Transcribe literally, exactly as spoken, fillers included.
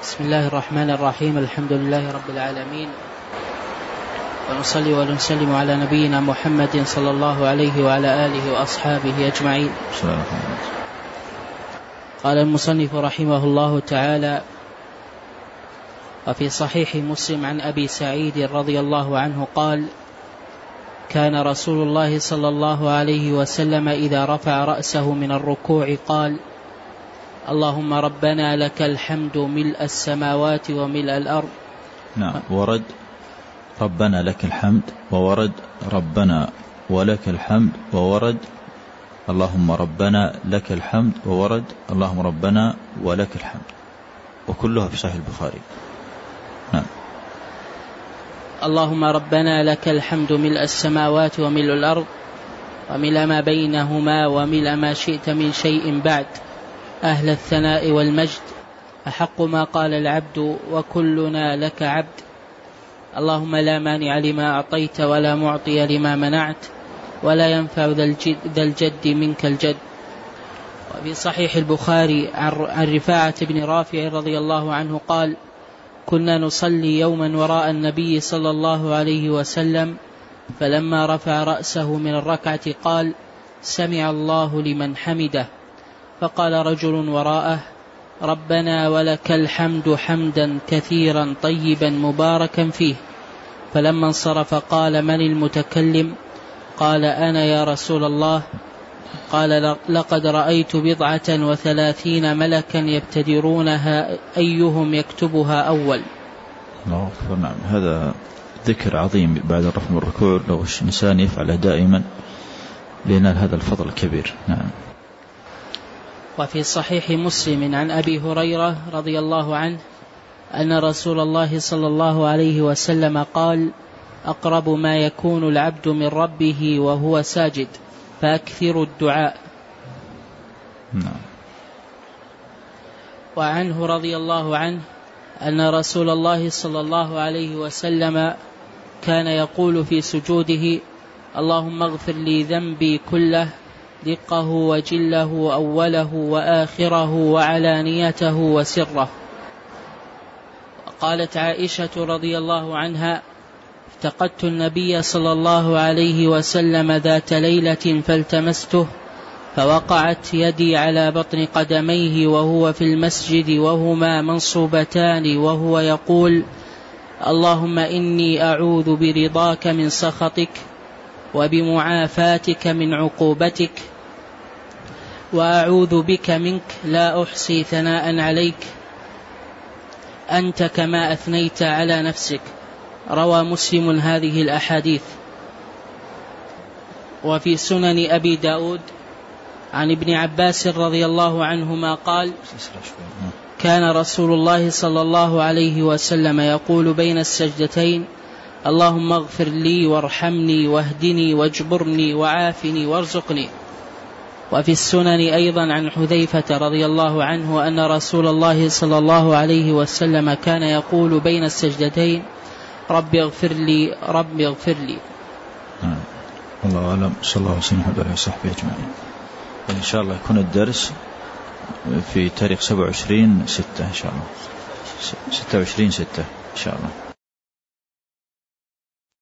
بسم الله الرحمن الرحيم. الحمد لله رب العالمين، ونصلي ونسلم على نبينا محمد صلى الله عليه وعلى آله وأصحابه أجمعين. قال المصنف رحمه الله تعالى: وفي صحيح مسلم عن أبي سعيد رضي الله عنه قال: كان رسول الله صلى الله عليه وسلم إذا رفع رأسه من الركوع قال: اللهم ربنا لك الحمد ملء السماوات وملء الأرض. نعم، ورد ربنا لك الحمد، وورد ربنا ولك الحمد، وورد اللهم ربنا لك الحمد، وورد اللهم ربنا ولك الحمد، وكلها في صحيح البخاري. نعم. اللهم ربنا لك الحمد ملء السماوات وملء الأرض وملء ما بينهما وملء ما شئت من شيء بعد، أهل الثناء والمجد، أحق ما قال العبد وكلنا لك عبد. اللهم لا مانع لما أعطيت ولا معطي لما منعت ولا ينفع ذا الجد منك الجد. وفي صحيح البخاري عن رفاعة بن رافع رضي الله عنه قال: كنا نصلي يوما وراء النبي صلى الله عليه وسلم، فلما رفع رأسه من الركعة قال: سمع الله لمن حمده. فقال رجل وراءه: ربنا ولك الحمد حمدا كثيرا طيبا مباركا فيه. فلما انصرف قال: من المتكلم؟ قال: أنا يا رسول الله. قال: لقد رأيت بضعة وثلاثين ملكا يبتدرونها أيهم يكتبها أول. نعم، هذا ذكر عظيم بعد الرفع من الركوع، لو الإنسان يفعله دائما لينال هذا الفضل الكبير. نعم. وفي صحيح مسلم عن أبي هريرة رضي الله عنه أن رسول الله صلى الله عليه وسلم قال: أقرب ما يكون العبد من ربه وهو ساجد فأكثروا الدعاء. نعم. وعنه رضي الله عنه أن رسول الله صلى الله عليه وسلم كان يقول في سجوده: اللهم اغفر لي ذنبي كله دقه وجله أوله وآخره وعلانيته وسره. قالت عائشة رضي الله عنها: افتقدت النبي صلى الله عليه وسلم ذات ليلة فالتمسته، فوقعت يدي على بطن قدميه وهو في المسجد وهما منصوبتان، وهو يقول: اللهم إني أعوذ برضاك من سخطك وبمعافاتك من عقوبتك وأعوذ بك منك لا أحصي ثناء عليك أنت كما أثنيت على نفسك. روى مسلم هذه الأحاديث. وفي سنن أبي داود عن ابن عباس رضي الله عنهما قال: كان رسول الله صلى الله عليه وسلم يقول بين السجدتين: اللهم اغفر لي وارحمني واهدني واجبرني وعافني وارزقني. وفي السنن أيضا عن حذيفة رضي الله عنه أن رسول الله صلى الله عليه وسلم كان يقول بين السجدتين: رب اغفر لي رب اغفر لي. الله أعلم. صلى الله وسلم على وصحبه أجمعين. إن شاء الله يكون الدرس في تاريخ سبعة وعشرين ستة إن شاء الله ستة وعشرين ستة إن شاء الله.